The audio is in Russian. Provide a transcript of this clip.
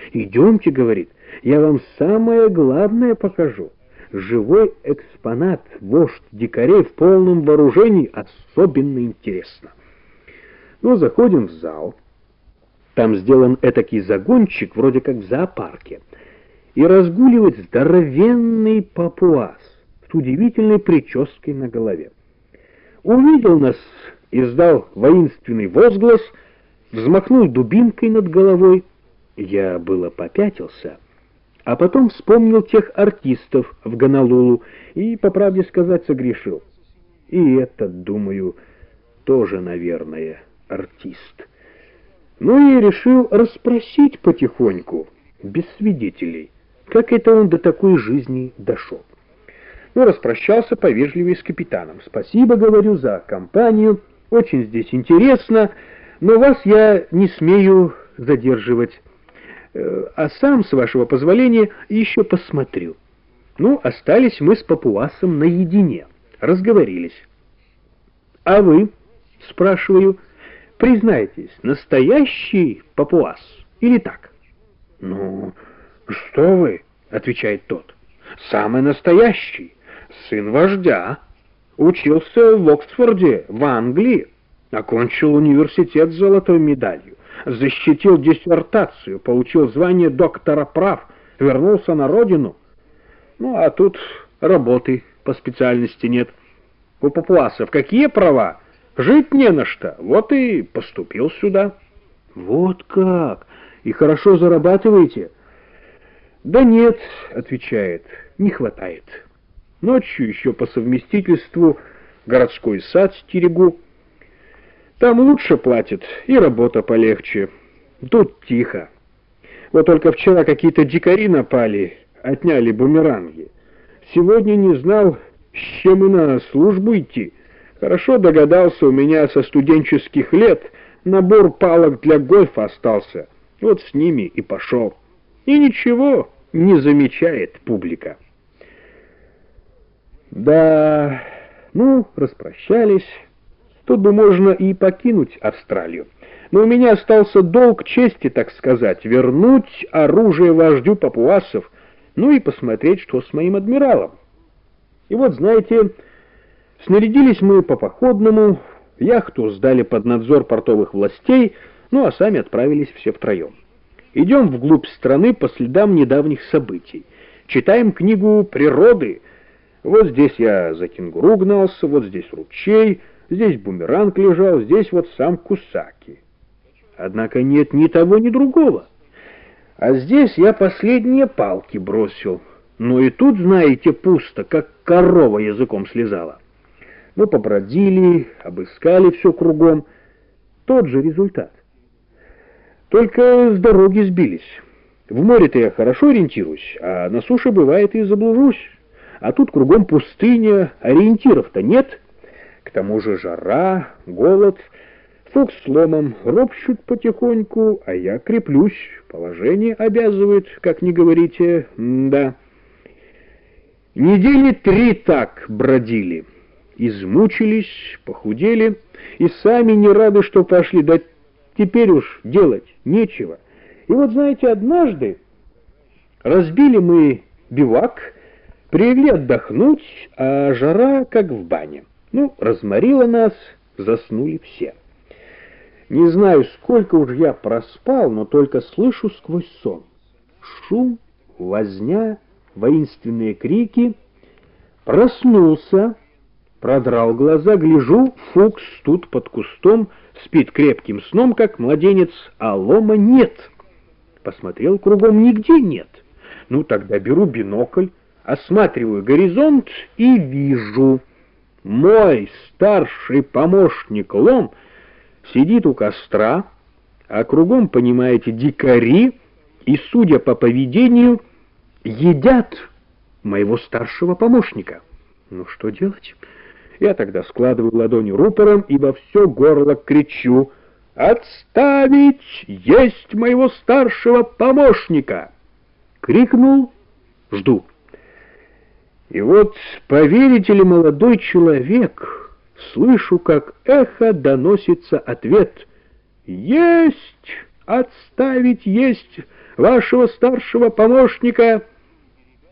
«Идемте, — говорит, — я вам самое главное покажу. Живой экспонат, вождь дикарей в полном вооружении, особенно интересно». Ну, заходим в зал. Там сделан этакий загончик, вроде как в зоопарке. И разгуливает здоровенный папуас с удивительной прической на голове. Увидел нас, издал воинственный возглас, взмахнул дубинкой над головой. Я было попятился, а потом вспомнил тех артистов в Гонолулу и, по правде сказать, согрешил. И этот, думаю, тоже, наверное, артист. Ну и решил расспросить потихоньку, без свидетелей, как это он до такой жизни дошел. Ну, распрощался повежливее с капитаном. «Спасибо, — говорю, — за компанию, очень здесь интересно, но вас я не смею задерживать, а сам, с вашего позволения, еще посмотрю». Ну, остались мы с папуасом наедине, разговорились. «А вы, — спрашиваю, — признайтесь, настоящий папуас или так?» «Ну, что вы, — отвечает тот, — самый настоящий, сын вождя, учился в Оксфорде, в Англии, окончил университет с золотой медалью, защитил диссертацию, получил звание доктора прав, вернулся на родину. Ну, а тут работы по специальности нет. У папуасов какие права? Жить не на что, вот и поступил сюда». «Вот как? И хорошо зарабатываете?» «Да нет, — отвечает, — не хватает. Ночью еще по совместительству городской сад стерегу. Там лучше платят, и работа полегче. Тут тихо. Вот только вчера какие-то дикари напали, отняли бумеранги. Сегодня не знал, с чем и на службу идти. Хорошо догадался, у меня со студенческих лет набор палок для гольфа остался. Вот с ними и пошел. И ничего не замечает публика». Да, ну, распрощались. Тут бы можно и покинуть Австралию. Но у меня остался долг чести, так сказать, вернуть оружие вождю папуасов, ну и посмотреть, что с моим адмиралом. И вот, знаете, снарядились мы по походному, яхту сдали под надзор портовых властей, ну а сами отправились все втроем. Идем вглубь страны по следам недавних событий. Читаем книгу природы. Вот здесь я за кенгуру гнался, вот здесь ручей, здесь бумеранг лежал, здесь вот сам Кусаки. Однако нет ни того, ни другого. А здесь я последние палки бросил. Но и тут, знаете, пусто, как корова языком слезала. Мы побродили, обыскали все кругом. Тот же результат. Только с дороги сбились. В море-то я хорошо ориентируюсь, а на суше, бывает, и заблужусь. А тут кругом пустыня, ориентиров-то нет. К тому же жара, голод. Фокс с ломом ропщут потихоньку, а я креплюсь. Положение обязывает, как ни говорите, да. Недели 3 так бродили. Измучились, похудели, и сами не рады, что пошли. Да теперь уж делать нечего. И вот, знаете, однажды разбили мы бивак, прилегли отдохнуть, а жара как в бане. Ну, разморила нас, заснули все. Не знаю, сколько уж я проспал, но только слышу сквозь сон. Шум, возня, воинственные крики. Проснулся, продрал глаза, гляжу, Фукс тут под кустом, спит крепким сном, как младенец, а лома нет. Посмотрел кругом, нигде нет. Ну, тогда беру бинокль, осматриваю горизонт и вижу. Мой старший помощник Лом сидит у костра, а кругом, понимаете, дикари, и, судя по поведению, едят моего старшего помощника. Ну, что делать? Я тогда складываю ладони рупором и во все горло кричу: «Отставить! Есть моего старшего помощника!» Крикнул, жду. И вот, поверите ли, молодой человек, слышу, как эхо доносится ответ: «Есть! Отставить! Есть! вашего старшего помощника